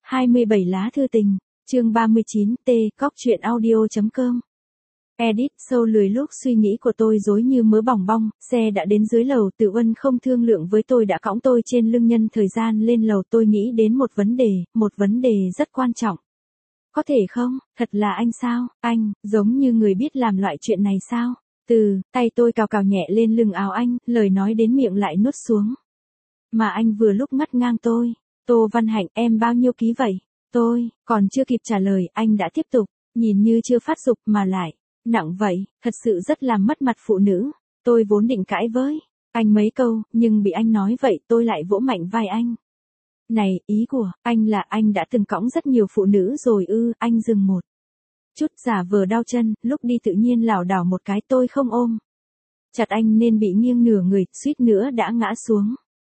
27 lá thư tình, chương 39, Cóc truyện audio.com. Edit, sâu lười lúc suy nghĩ của tôi rối như mớ bòng bong, xe đã đến dưới lầu, Tử Uân không thương lượng với tôi đã cõng tôi trên lưng nhân thời gian lên lầu. Tôi nghĩ đến một vấn đề rất quan trọng. Có thể không, thật là anh sao, anh, giống như người biết làm loại chuyện này sao? Tay tôi cào cào nhẹ lên lưng áo anh, lời nói đến miệng lại nuốt xuống. Mà anh vừa lúc ngắt ngang tôi. Tô Văn Hạnh, em bao nhiêu ký vậy? Tôi, còn chưa kịp trả lời, anh đã tiếp tục, nhìn như chưa phát dục mà lại, nặng vậy, thật sự rất làm mất mặt phụ nữ. Tôi vốn định cãi với anh mấy câu, nhưng bị anh nói vậy tôi lại vỗ mạnh vai anh. Này, ý của anh là anh đã từng cõng rất nhiều phụ nữ rồi ư? Anh dừng một chút, giả vờ đau chân, lúc đi tự nhiên lảo đảo một cái, tôi không ôm chặt anh nên bị nghiêng nửa người, suýt nữa đã ngã xuống.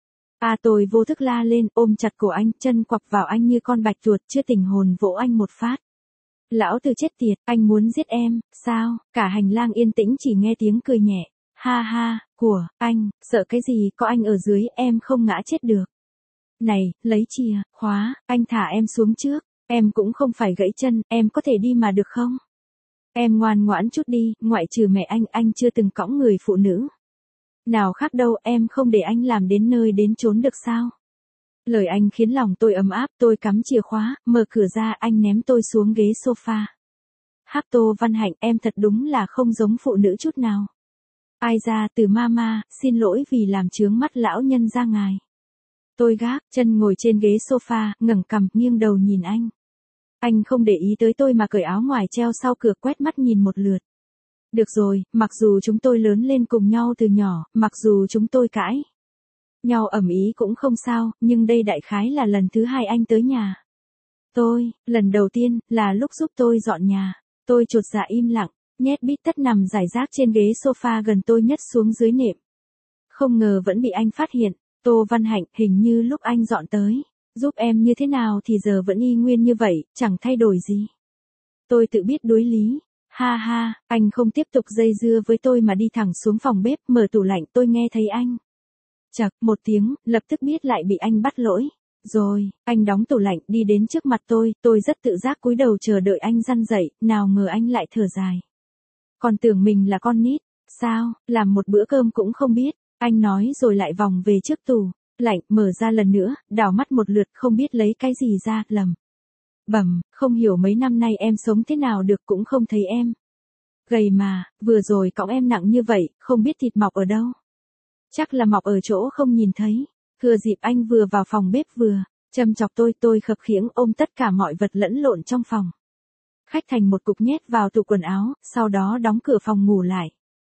Tôi vô thức la lên, ôm chặt cổ anh, chân quặp vào anh như con bạch tuộc, chưa tỉnh hồn vỗ anh một phát. Lão tử chết tiệt, anh muốn giết em, sao? Cả hành lang yên tĩnh chỉ nghe tiếng cười nhẹ. Ha ha, của anh, sợ cái gì, có anh ở dưới em không ngã chết được. Này, lấy chìa khóa, anh thả em xuống trước, em cũng không phải gãy chân, em có thể đi mà được không? Em ngoan ngoãn chút đi, ngoại trừ mẹ anh chưa từng cõng người phụ nữ nào khác đâu, em không để anh làm đến nơi đến chốn được sao? Lời anh khiến lòng tôi ấm áp, tôi cắm chìa khóa, mở cửa ra, anh ném tôi xuống ghế sofa. Tô Văn Hạnh, em thật đúng là không giống phụ nữ chút nào. Ai ra, từ mama, xin lỗi vì làm chướng mắt lão nhân ra ngài. Tôi gác chân ngồi trên ghế sofa, ngẩng cằm, nghiêng đầu nhìn anh. Anh không để ý tới tôi mà cởi áo ngoài treo sau cửa, quét mắt nhìn một lượt. Được rồi, mặc dù chúng tôi lớn lên cùng nhau từ nhỏ, mặc dù chúng tôi cãi nhau ầm ĩ cũng không sao, nhưng đây đại khái là lần thứ hai anh tới nhà tôi. Lần đầu tiên là lúc giúp tôi dọn nhà. Tôi chột dạ im lặng, nhét bít tất nằm rải rác trên ghế sofa gần tôi nhất xuống dưới nệm. Không ngờ vẫn bị anh phát hiện. Tô Văn Hạnh, hình như lúc anh dọn tới giúp em như thế nào thì giờ vẫn y nguyên như vậy, chẳng thay đổi gì. Tôi tự biết đối lý. Ha ha, anh không tiếp tục dây dưa với tôi mà đi thẳng xuống phòng bếp, mở tủ lạnh. Tôi nghe thấy anh chậc một tiếng, lập tức biết lại bị anh bắt lỗi. Rồi, anh đóng tủ lạnh, đi đến trước mặt tôi rất tự giác cúi đầu chờ đợi anh răn dậy, nào ngờ anh lại thở dài. Còn tưởng mình là con nít, sao, làm một bữa cơm cũng không biết, anh nói rồi lại vòng về trước tủ lạnh, mở ra lần nữa, đảo mắt một lượt, không biết lấy cái gì ra, lẩm bẩm, không hiểu mấy năm nay em sống thế nào được, cũng không thấy em gầy mà, vừa rồi cõng em nặng như vậy, không biết thịt mọc ở đâu. Chắc là mọc ở chỗ không nhìn thấy. Thừa dịp anh vừa vào phòng bếp vừa châm chọc tôi khập khiễng ôm tất cả mọi vật lẫn lộn trong phòng khách thành một cục nhét vào tủ quần áo, sau đó đóng cửa phòng ngủ lại.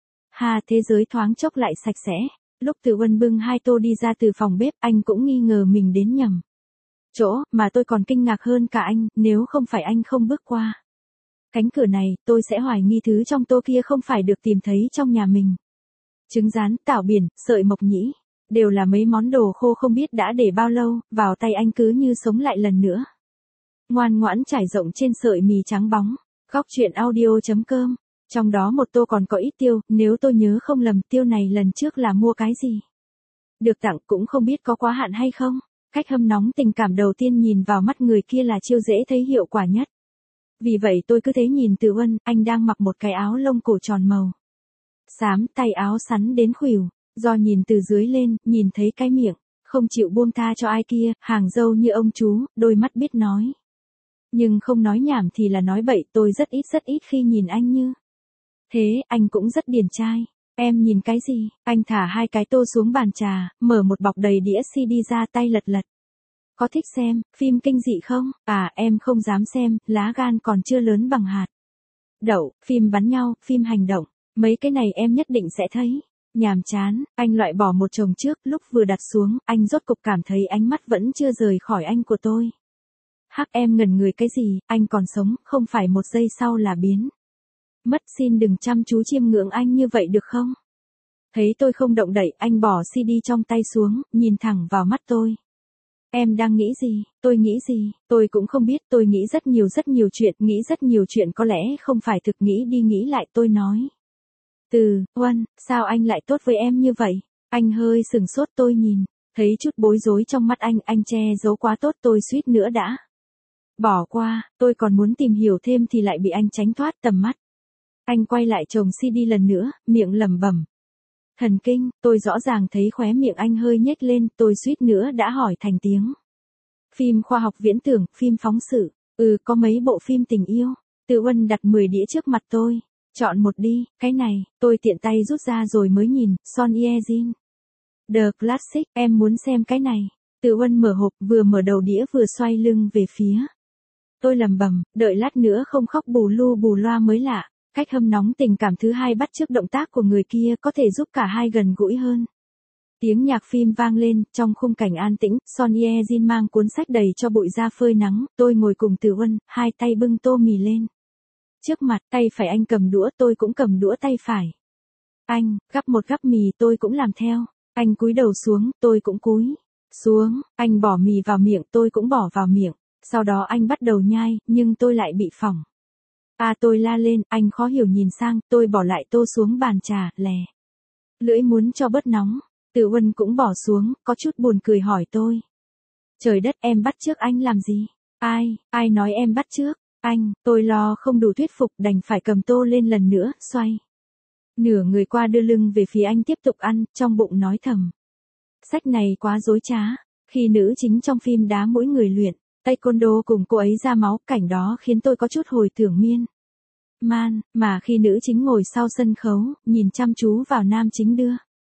Thế giới thoáng chốc lại sạch sẽ. Lúc Tử Uân bưng 2 tô đi ra từ phòng bếp, anh cũng nghi ngờ mình đến nhầm chỗ, mà tôi còn kinh ngạc hơn cả anh, nếu không phải anh không bước qua cánh cửa này, tôi sẽ hoài nghi thứ trong tô kia không phải được tìm thấy trong nhà mình. Trứng rán, tảo biển, sợi mộc nhĩ, đều là mấy món đồ khô không biết đã để bao lâu, vào tay anh cứ như sống lại lần nữa. Ngoan ngoãn trải rộng trên sợi mì trắng bóng. Cóc truyện audio.com. Trong đó một tô còn có ít tiêu, nếu tôi nhớ không lầm, tiêu này lần trước là mua cái gì được tặng, cũng không biết có quá hạn hay không. Cách hâm nóng tình cảm đầu tiên nhìn vào mắt người kia là chiêu dễ thấy hiệu quả nhất. Vì vậy tôi cứ thế nhìn Tử Uân, anh đang mặc một cái áo lông cổ tròn màu xám, tay áo sắn đến khuỷu, do nhìn từ dưới lên, nhìn thấy cái miệng không chịu buông tha cho ai kia, hàng râu như ông chú, đôi mắt biết nói nhưng không nói nhảm thì là nói bậy. Tôi rất ít khi nhìn anh như thế, anh cũng rất điển trai. Em nhìn cái gì? Anh thả 2 cái tô xuống bàn trà, mở một bọc đầy đĩa CD ra, tay lật lật. Có thích xem phim kinh dị không? Em không dám xem, lá gan còn chưa lớn bằng hạt đậu. Phim bắn nhau, phim hành động, mấy cái này em nhất định sẽ thấy nhàm chán. Anh loại bỏ một chồng trước, lúc vừa đặt xuống, anh rốt cục cảm thấy ánh mắt vẫn chưa rời khỏi anh của tôi. Em ngẩn người cái gì, anh còn sống, không phải một giây sau là biến mất. Xin đừng chăm chú chiêm ngưỡng anh như vậy được không? Thấy tôi không động đậy, anh bỏ CD trong tay xuống, nhìn thẳng vào mắt tôi. Em đang nghĩ gì? Tôi nghĩ gì? Tôi cũng không biết, tôi nghĩ rất nhiều chuyện, nghĩ rất nhiều chuyện có lẽ không phải thực, nghĩ đi nghĩ lại. Tôi nói. Uân, sao anh lại tốt với em như vậy? Anh hơi sừng sốt, tôi nhìn thấy chút bối rối trong mắt anh che giấu quá tốt, tôi suýt nữa đã Bỏ qua, tôi còn muốn tìm hiểu thêm thì lại bị anh tránh thoát tầm mắt. Anh quay lại chồng CD lần nữa, miệng lẩm bẩm. Thần kinh, tôi rõ ràng thấy khóe miệng anh hơi nhếch lên, tôi suýt nữa đã hỏi thành tiếng. Phim khoa học viễn tưởng, phim phóng sự, có mấy bộ phim tình yêu. Từ Uân đặt 10 đĩa trước mặt tôi. Chọn một đi, cái này, tôi tiện tay rút ra rồi mới nhìn, Son Ye-jin. The Classic, em muốn xem cái này. Từ Uân mở hộp, vừa mở đầu đĩa vừa xoay lưng về phía. Tôi lẩm bẩm, đợi lát nữa không khóc bù lu bù loa mới lạ. Cách hâm nóng tình cảm thứ hai bắt chước động tác của người kia có thể giúp cả hai gần gũi hơn. Tiếng nhạc phim vang lên, trong khung cảnh an tĩnh, Son Ye-jin mang cuốn sách đầy cho bụi ra phơi nắng, tôi ngồi cùng Từ Uân, hai tay bưng tô mì lên. Trước mặt, tay phải anh cầm đũa, tôi cũng cầm đũa tay phải. Anh, gắp một gắp mì tôi cũng làm theo. Anh cúi đầu xuống, tôi cũng cúi xuống, anh bỏ mì vào miệng, tôi cũng bỏ vào miệng. Sau đó anh bắt đầu nhai, nhưng tôi lại bị phỏng. Tôi la lên, anh khó hiểu nhìn sang, tôi bỏ lại tô xuống bàn trà, lè. Lưỡi muốn cho bớt nóng. Từ Uân cũng bỏ xuống, có chút buồn cười hỏi tôi. Trời đất, em bắt chước anh làm gì? Ai nói em bắt chước? Anh, tôi lo không đủ thuyết phục, đành phải cầm tô lên lần nữa, xoay. Nửa người qua đưa lưng về phía anh tiếp tục ăn, trong bụng nói thầm. Sách này quá dối trá. Khi nữ chính trong phim đá mỗi người luyện taekwondo cùng cô ấy ra máu, cảnh đó khiến tôi có chút hồi tưởng miên man, mà khi nữ chính ngồi sau sân khấu, nhìn chăm chú vào nam chính đưa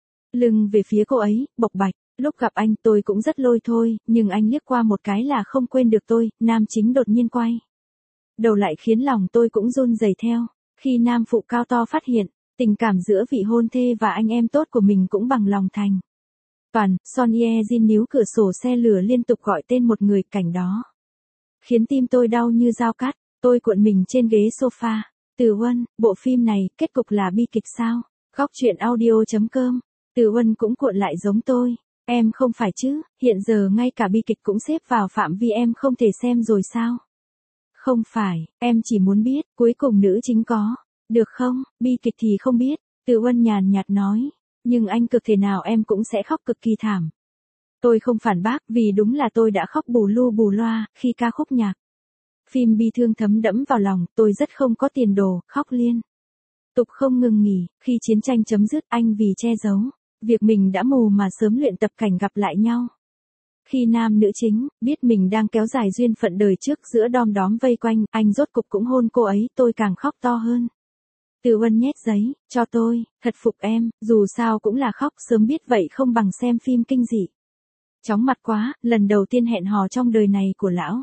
lưng về phía cô ấy, bộc bạch. Lúc gặp anh tôi cũng rất lôi thôi, nhưng anh liếc qua một cái là không quên được tôi, nam chính đột nhiên quay đầu lại khiến lòng tôi cũng run rẩy theo. Khi nam phụ cao to phát hiện, tình cảm giữa vị hôn thê và anh em tốt của mình cũng bằng lòng thành toàn. Son Ye-jin níu cửa sổ xe lửa liên tục gọi tên một người, cảnh đó khiến tim tôi đau như dao cắt. Tôi cuộn mình trên ghế sofa. Từ Uân, bộ phim này, kết cục là bi kịch sao? Góc truyện audio.com. Từ Uân cũng cuộn lại giống tôi. Em không phải chứ, hiện giờ ngay cả bi kịch cũng xếp vào phạm vi em không thể xem rồi sao? Không phải, em chỉ muốn biết, cuối cùng nữ chính có được không? Bi kịch thì không biết. Từ Uân nhàn nhạt nói. Nhưng anh cực thể nào em cũng sẽ khóc cực kỳ thảm. Tôi không phản bác, vì đúng là tôi đã khóc bù lu bù loa khi ca khúc nhạc phim bi thương thấm đẫm vào lòng. Tôi rất không có tiền đồ, khóc liên tục không ngừng nghỉ. Khi chiến tranh chấm dứt, anh vì che giấu việc mình đã mù mà sớm luyện tập cảnh gặp lại nhau. Khi nam nữ chính biết mình đang kéo dài duyên phận đời trước giữa đom đóm vây quanh, anh rốt cục cũng hôn cô ấy. Tôi càng khóc to hơn. Từ Uân nhét giấy cho tôi, thật phục em, dù sao cũng là khóc, sớm biết vậy không bằng xem phim kinh dị. Chóng mặt quá, lần đầu tiên hẹn hò trong đời này của lão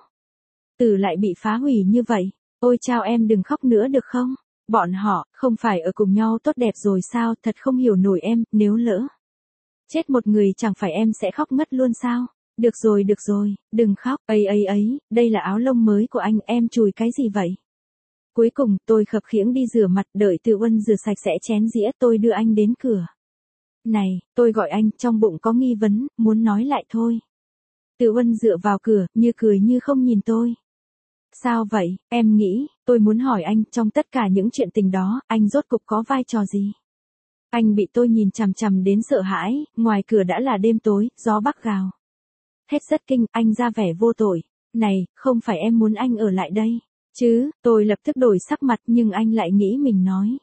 Tử lại bị phá hủy như vậy. Ôi chao, em đừng khóc nữa được không? Bọn họ không phải ở cùng nhau tốt đẹp rồi sao? Thật không hiểu nổi em, nếu lỡ chết một người chẳng phải em sẽ khóc ngất luôn sao? Được rồi, đừng khóc. Ấy, đây là áo lông mới của anh, em chùi cái gì vậy? Cuối cùng, tôi khập khiễng đi rửa mặt, đợi Từ Uân rửa sạch sẽ chén dĩa, tôi đưa anh đến cửa. Này, tôi gọi anh, trong bụng có nghi vấn, muốn nói lại thôi. Từ Uân dựa vào cửa, như cười như không nhìn tôi. Sao vậy, em nghĩ, tôi muốn hỏi anh, trong tất cả những chuyện tình đó, anh rốt cục có vai trò gì? Anh bị tôi nhìn chằm chằm đến sợ hãi, ngoài cửa đã là đêm tối, gió bắc gào thét rất kinh, anh ra vẻ vô tội. Này, không phải em muốn anh ở lại đây chứ? Tôi lập tức đổi sắc mặt, nhưng anh lại nghĩ mình nói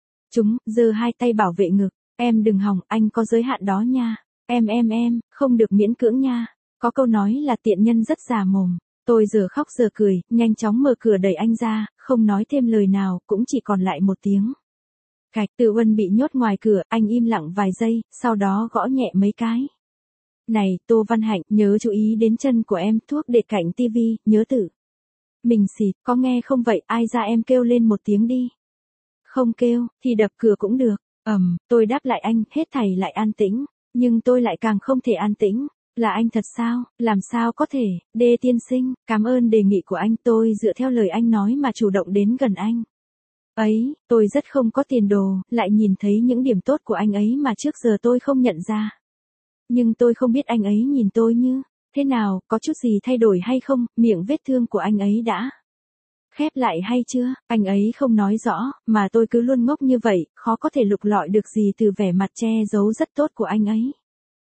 giơ hai tay bảo vệ ngực. Em đừng hòng, anh có giới hạn đó nha. Em, không được miễn cưỡng nha. Có câu nói là tiện nhân rất già mồm. Tôi giờ khóc giờ cười, nhanh chóng mở cửa đẩy anh ra, không nói thêm lời nào, cũng chỉ còn lại một tiếng cạch. Từ Uân bị nhốt ngoài cửa, anh im lặng vài giây, sau đó gõ nhẹ mấy cái. Này, Tô Văn Hạnh, nhớ chú ý đến chân của em, thuốc để cạnh tivi, nhớ tự mình xịt, có nghe không vậy? Ai ra em kêu lên một tiếng đi. Không kêu, thì đập cửa cũng được. Tôi đáp lại anh, hết thảy lại an tĩnh. Nhưng tôi lại càng không thể an tĩnh. Là anh thật sao? Làm sao có thể? Đê tiên sinh, cảm ơn đề nghị của anh. Tôi dựa theo lời anh nói mà chủ động đến gần anh. Ấy, tôi rất không có tiền đồ, lại nhìn thấy những điểm tốt của anh ấy mà trước giờ tôi không nhận ra. Nhưng tôi không biết anh ấy nhìn tôi như thế nào, có chút gì thay đổi hay không, miệng vết thương của anh ấy đã khép lại hay chưa? Anh ấy không nói rõ, mà tôi cứ luôn ngốc như vậy, khó có thể lục lọi được gì từ vẻ mặt che giấu rất tốt của anh ấy.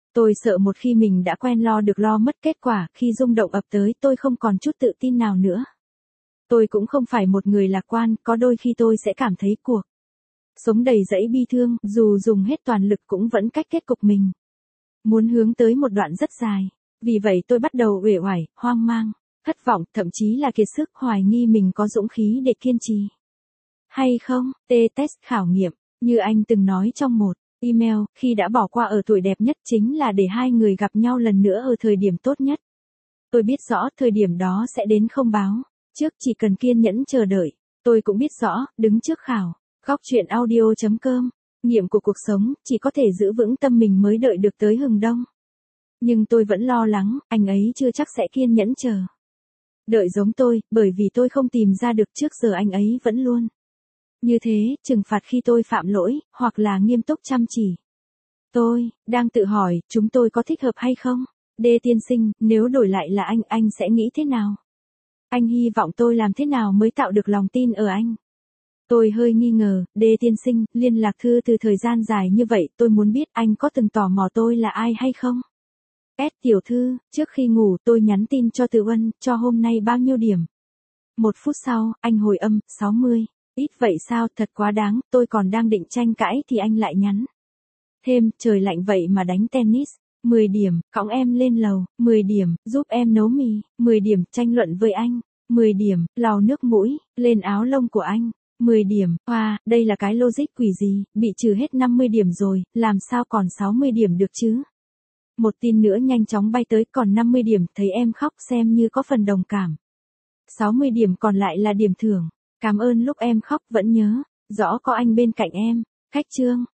Tôi sợ một khi mình đã quen lo được lo mất kết quả, khi rung động ập tới tôi không còn chút tự tin nào nữa. Tôi cũng không phải một người lạc quan, có đôi khi tôi sẽ cảm thấy cuộc sống đầy dẫy bi thương, dù dùng hết toàn lực cũng vẫn cách kết cục mình muốn hướng tới một đoạn rất dài. Vì vậy tôi bắt đầu uể oải, hoang mang, thất vọng, thậm chí là kiệt sức, hoài nghi mình có dũng khí để kiên trì hay không. Test khảo nghiệm, như anh từng nói trong một email, khi đã bỏ qua ở tuổi đẹp nhất chính là để hai người gặp nhau lần nữa ở thời điểm tốt nhất. Tôi biết rõ thời điểm đó sẽ đến không báo trước, chỉ cần kiên nhẫn chờ đợi. Tôi cũng biết rõ, đứng trước khảo góc chuyện audio.com, nghiệm của cuộc sống, chỉ có thể giữ vững tâm mình mới đợi được tới hừng đông. Nhưng tôi vẫn lo lắng, anh ấy chưa chắc sẽ kiên nhẫn chờ đợi giống tôi, bởi vì tôi không tìm ra được trước giờ anh ấy vẫn luôn như thế, trừng phạt khi tôi phạm lỗi, hoặc là nghiêm túc chăm chỉ. Tôi đang tự hỏi, chúng tôi có thích hợp hay không? Tiên sinh, nếu đổi lại là anh sẽ nghĩ thế nào? Anh hy vọng tôi làm thế nào mới tạo được lòng tin ở anh? Tôi hơi nghi ngờ, tiên sinh, liên lạc thư từ thời gian dài như vậy, tôi muốn biết anh có từng tò mò tôi là ai hay không? Tiểu thư, trước khi ngủ tôi nhắn tin cho Từ Uân, cho hôm nay bao nhiêu điểm? 1 phút sau, anh hồi âm, 60. Ít vậy sao, thật quá đáng, tôi còn đang định tranh cãi thì anh lại nhắn thêm, trời lạnh vậy mà đánh tennis. 10 điểm, cõng em lên lầu. 10 điểm, giúp em nấu mì. 10 điểm, tranh luận với anh. 10 điểm, lau nước mũi, lên áo lông của anh. 10 điểm, đây là cái logic quỷ gì, bị trừ hết 50 điểm rồi, làm sao còn 60 điểm được chứ? Một tin nữa nhanh chóng bay tới, còn 50 điểm, thấy em khóc xem như có phần đồng cảm. 60 điểm còn lại là điểm thưởng. Cảm ơn lúc em khóc vẫn nhớ, rõ có anh bên cạnh em. Khách trương.